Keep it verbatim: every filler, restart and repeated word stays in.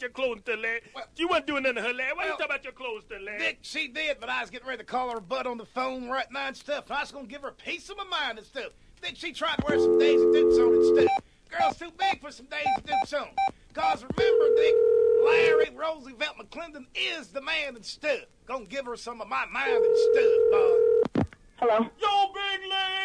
your clothes and stuff, Larry. Well, you wasn't doing nothing to her, Larry. Why well, you talking about your clothes and stuff, Larry? Dick, she did, but I was getting ready to call her butt on the phone right now and stuff, and I was going to give her a piece of my mind and stuff. Dick, she tried to wear some Daisy Dukes on and stuff. Girl's too big for some Daisy Dukes on. Because remember, Dick, Larry Roosevelt McClendon is the man and stuff. Gonna give her some of my mind and stuff, boy. Hello? Yo, Big Larry!